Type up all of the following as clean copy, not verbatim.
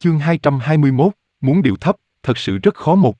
Chương 221, muốn điệu thấp, thật sự rất khó một.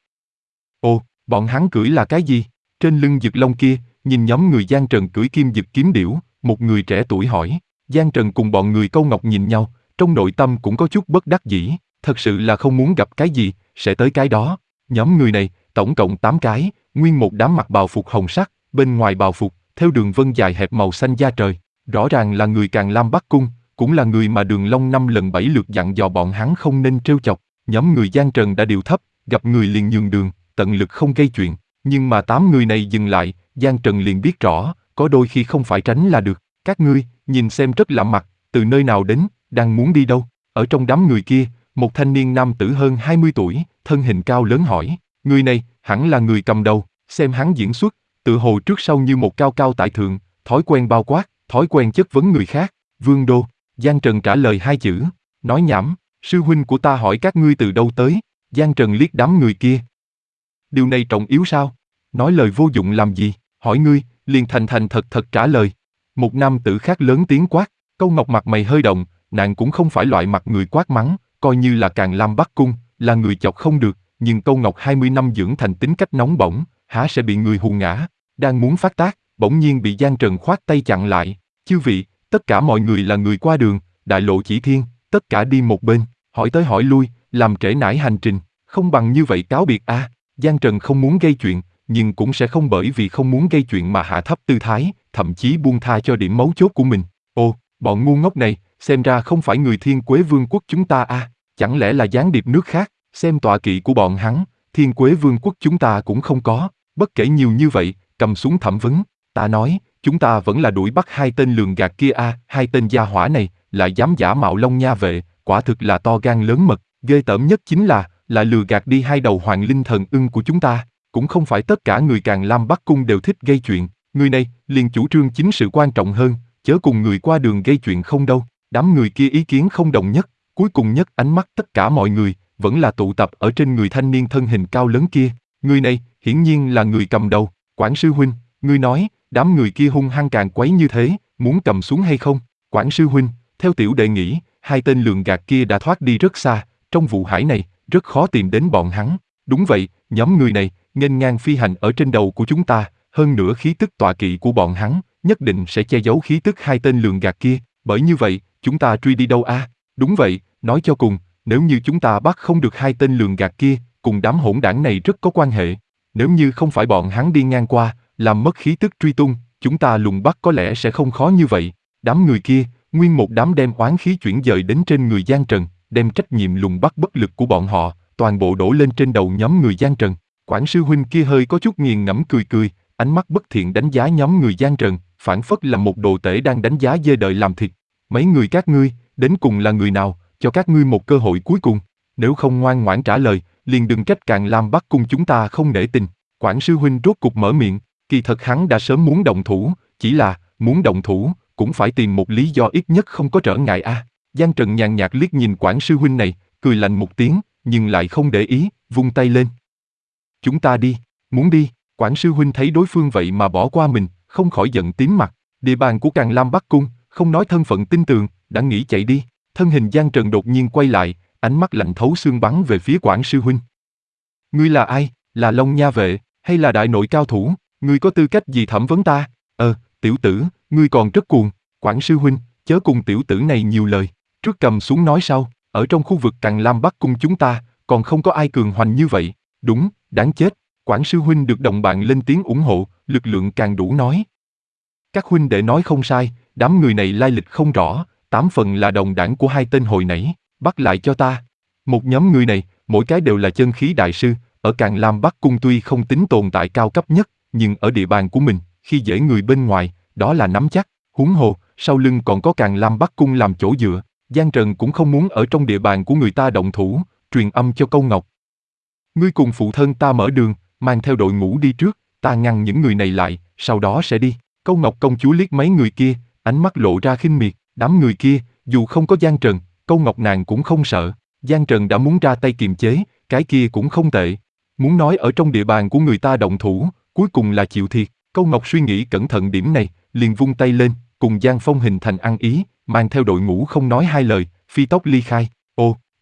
Ồ, bọn hắn cưỡi là cái gì? Trên lưng Dực Long kia, nhìn nhóm người Giang Trần cưỡi kim dực kiếm điểu, một người trẻ tuổi hỏi. Giang Trần cùng bọn người Câu Ngọc nhìn nhau, trong nội tâm cũng có chút bất đắc dĩ, thật sự là không muốn gặp cái gì, sẽ tới cái đó. Nhóm người này, tổng cộng 8 cái, nguyên một đám mặc bào phục hồng sắc, bên ngoài bào phục, theo đường vân dài hẹp màu xanh da trời. Rõ ràng là người Càn Lam Bắc Cung, cũng là người mà Đường Long 5 lần 7 lượt dặn dò bọn hắn không nên trêu chọc. Nhóm người Giang Trần đã điệu thấp, gặp người liền nhường đường, tận lực không gây chuyện. Nhưng mà 8 người này dừng lại, Giang Trần liền biết rõ, có đôi khi không phải tránh là được. Các ngươi, nhìn xem rất lạ mặt, từ nơi nào đến, đang muốn đi đâu? Ở trong đám người kia, một thanh niên nam tử hơn 20 tuổi, thân hình cao lớn hỏi. Người này, hẳn là người cầm đầu, xem hắn diễn xuất, tự hồ trước sau như một cao cao tại thượng, thói quen bao quát, thói quen chất vấn người khác. Vương Đô. Giang Trần trả lời 2 chữ, nói nhảm, sư huynh của ta hỏi các ngươi từ đâu tới. Giang Trần liếc đám người kia. Điều này trọng yếu sao? Nói lời vô dụng làm gì? Hỏi ngươi, liền thành thành thật thật trả lời. Một nam tử khác lớn tiếng quát. Câu Ngọc mặt mày hơi động, nàng cũng không phải loại mặt người quát mắng, coi như là Càn Lam Bắc Cung, là người chọc không được, nhưng Câu Ngọc 20 năm dưỡng thành tính cách nóng bỏng, há sẽ bị người hù ngã. Đang muốn phát tác, bỗng nhiên bị Giang Trần khoát tay chặn lại. Chư vị, tất cả mọi người là người qua đường, đại lộ chỉ thiên, tất cả đi một bên, hỏi tới hỏi lui, làm trễ nải hành trình, không bằng như vậy cáo biệt a. Giang Trần không muốn gây chuyện, nhưng cũng sẽ không bởi vì không muốn gây chuyện mà hạ thấp tư thái, thậm chí buông tha cho điểm mấu chốt của mình. Ồ, bọn ngu ngốc này, xem ra không phải người Thiên Quế Vương quốc chúng ta a, chẳng lẽ là gián điệp nước khác, xem tọa kỵ của bọn hắn, Thiên Quế Vương quốc chúng ta cũng không có, bất kể nhiều như vậy, cầm súng thẩm vấn, ta nói, chúng ta vẫn là đuổi bắt 2 tên lường gạt kia a, 2 tên gia hỏa này, lại dám giả mạo Long Nha vệ, quả thực là to gan lớn mật, ghê tởm nhất chính là lừa gạt đi 2 đầu hoàng linh thần ưng của chúng ta, cũng không phải tất cả người Càn Lam Bắc Cung đều thích gây chuyện, người này liền chủ trương chính sự quan trọng hơn, chớ cùng người qua đường gây chuyện không đâu. Đám người kia ý kiến không đồng nhất, cuối cùng nhất ánh mắt tất cả mọi người vẫn là tụ tập ở trên người thanh niên thân hình cao lớn kia. Người này hiển nhiên là người cầm đầu. Quản sư huynh, ngươi nói đám người kia hung hăng càng quấy như thế, muốn cầm xuống hay không? Quản sư huynh, theo tiểu đệ nghĩ, 2 tên lường gạt kia đã thoát đi rất xa, trong vụ hải này rất khó tìm đến bọn hắn. Đúng vậy, nhóm người này nghênh ngang phi hành ở trên đầu của chúng ta, hơn nữa khí tức tọa kỵ của bọn hắn nhất định sẽ che giấu khí tức 2 tên lường gạt kia. Bởi như vậy, chúng ta truy đi đâu a? Đúng vậy, nói cho cùng, nếu như chúng ta bắt không được 2 tên lường gạt kia, cùng đám hỗn đảng này rất có quan hệ. Nếu như không phải bọn hắn đi ngang qua, làm mất khí tức truy tung, chúng ta lùng bắt có lẽ sẽ không khó như vậy. Đám người kia, nguyên một đám đem oán khí chuyển dời đến trên người Giang Trần, đem trách nhiệm lùng bắt bất lực của bọn họ, toàn bộ đổ lên trên đầu nhóm người Giang Trần. Quản sư huynh kia hơi có chút nghiền ngẫm cười cười, ánh mắt bất thiện đánh giá nhóm người Giang Trần, phảng phất là một đồ tể đang đánh giá dê đợi làm thịt. Mấy người các ngươi, đến cùng là người nào, cho các ngươi một cơ hội cuối cùng. Nếu không ngoan ngoãn trả lời, liền đừng trách Càn Lam Bắc Cung chúng ta không nể tình. Quản sư huynh rốt cục mở miệng, kỳ thật hắn đã sớm muốn động thủ, chỉ là, muốn động thủ, cũng phải tìm một lý do ít nhất không có trở ngại a. Giang Trần nhàn nhạt liếc nhìn quản sư huynh này, cười lạnh một tiếng, nhưng lại không để ý, vung tay lên. Chúng ta đi, muốn đi. Quản sư huynh thấy đối phương vậy mà bỏ qua mình, không khỏi giận tím mặt. Địa bàn của Càn Lam Bắc Cung, không nói thân phận tin tường, đã nghĩ chạy đi. Thân hình Giang Trần đột nhiên quay lại, ánh mắt lạnh thấu xương bắn về phía quản sư huynh. Ngươi là ai? Là Long Nha vệ, hay là đại nội cao thủ? Ngươi có tư cách gì thẩm vấn ta? Tiểu tử, ngươi còn rất cuồng. Quản sư huynh, chớ cùng tiểu tử này nhiều lời. Trước cầm xuống nói sau, ở trong khu vực Càn Lam Bắc Cung chúng ta, còn không có ai cường hoành như vậy. Đúng, đáng chết. Quản sư huynh được đồng bạn lên tiếng ủng hộ, lực lượng càng đủ nói. Các huynh đệ nói không sai, đám người này lai lịch không rõ, 8 phần là đồng đảng của 2 tên hồi nãy, bắt lại cho ta. Một nhóm người này, mỗi cái đều là chân khí đại sư, ở Càn Lam Bắc Cung tuy không tính tồn tại cao cấp nhất, nhưng ở địa bàn của mình, khi dễ người bên ngoài, đó là nắm chắc. Huống hồ, sau lưng còn có Càn Lam Bắc Cung làm chỗ dựa. Giang Trần cũng không muốn ở trong địa bàn của người ta động thủ, truyền âm cho Câu Ngọc. Ngươi cùng phụ thân ta mở đường, mang theo đội ngũ đi trước, ta ngăn những người này lại, sau đó sẽ đi. Câu Ngọc công chúa liếc mấy người kia, ánh mắt lộ ra khinh miệt. Đám người kia, dù không có Giang Trần, Câu Ngọc nàng cũng không sợ. Giang Trần đã muốn ra tay kiềm chế, cái kia cũng không tệ. Muốn nói ở trong địa bàn của người ta động thủ, cuối cùng là chịu thiệt. Câu Ngọc suy nghĩ cẩn thận điểm này, liền vung tay lên, cùng Giang Phong hình thành ăn ý, mang theo đội ngũ không nói hai lời, phi tốc ly khai. Ồ,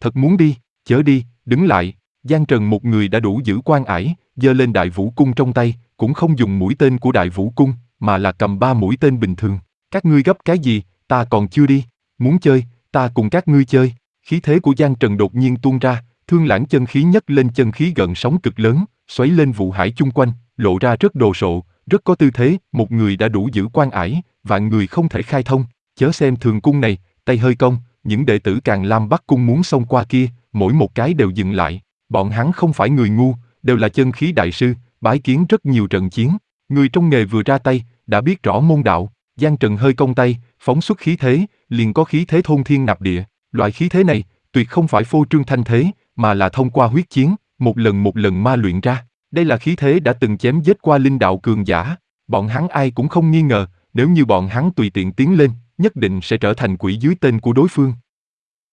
thật muốn đi, chớ đi, đứng lại. Giang Trần một người đã đủ giữ quan ải, giơ lên Đại Vũ cung trong tay, cũng không dùng mũi tên của Đại Vũ cung, mà là cầm 3 mũi tên bình thường. Các ngươi gấp cái gì, ta còn chưa đi, muốn chơi, ta cùng các ngươi chơi. Khí thế của Giang Trần đột nhiên tuôn ra, Thương Lãng chân khí nhấc lên chân khí gợn sóng cực lớn, xoáy lên vụ hải chung quanh, lộ ra rất đồ sộ, rất có tư thế, một người đã đủ giữ quan ải, vạn người không thể khai thông. Chớ xem thường cung này, tay hơi cong, những đệ tử Càn Lam Bắc cung muốn xông qua kia, mỗi một cái đều dừng lại. Bọn hắn không phải người ngu, đều là chân khí đại sư, bái kiến rất nhiều trận chiến. Người trong nghề vừa ra tay, đã biết rõ môn đạo. Giang Trần hơi cong tay, phóng xuất khí thế, liền có khí thế thôn thiên nạp địa. Loại khí thế này, tuyệt không phải phô trương thanh thế, mà là thông qua huyết chiến, một lần ma luyện ra. Đây là khí thế đã từng chém giết qua linh đạo cường giả. Bọn hắn ai cũng không nghi ngờ, nếu như bọn hắn tùy tiện tiến lên, nhất định sẽ trở thành quỷ dưới tên của đối phương.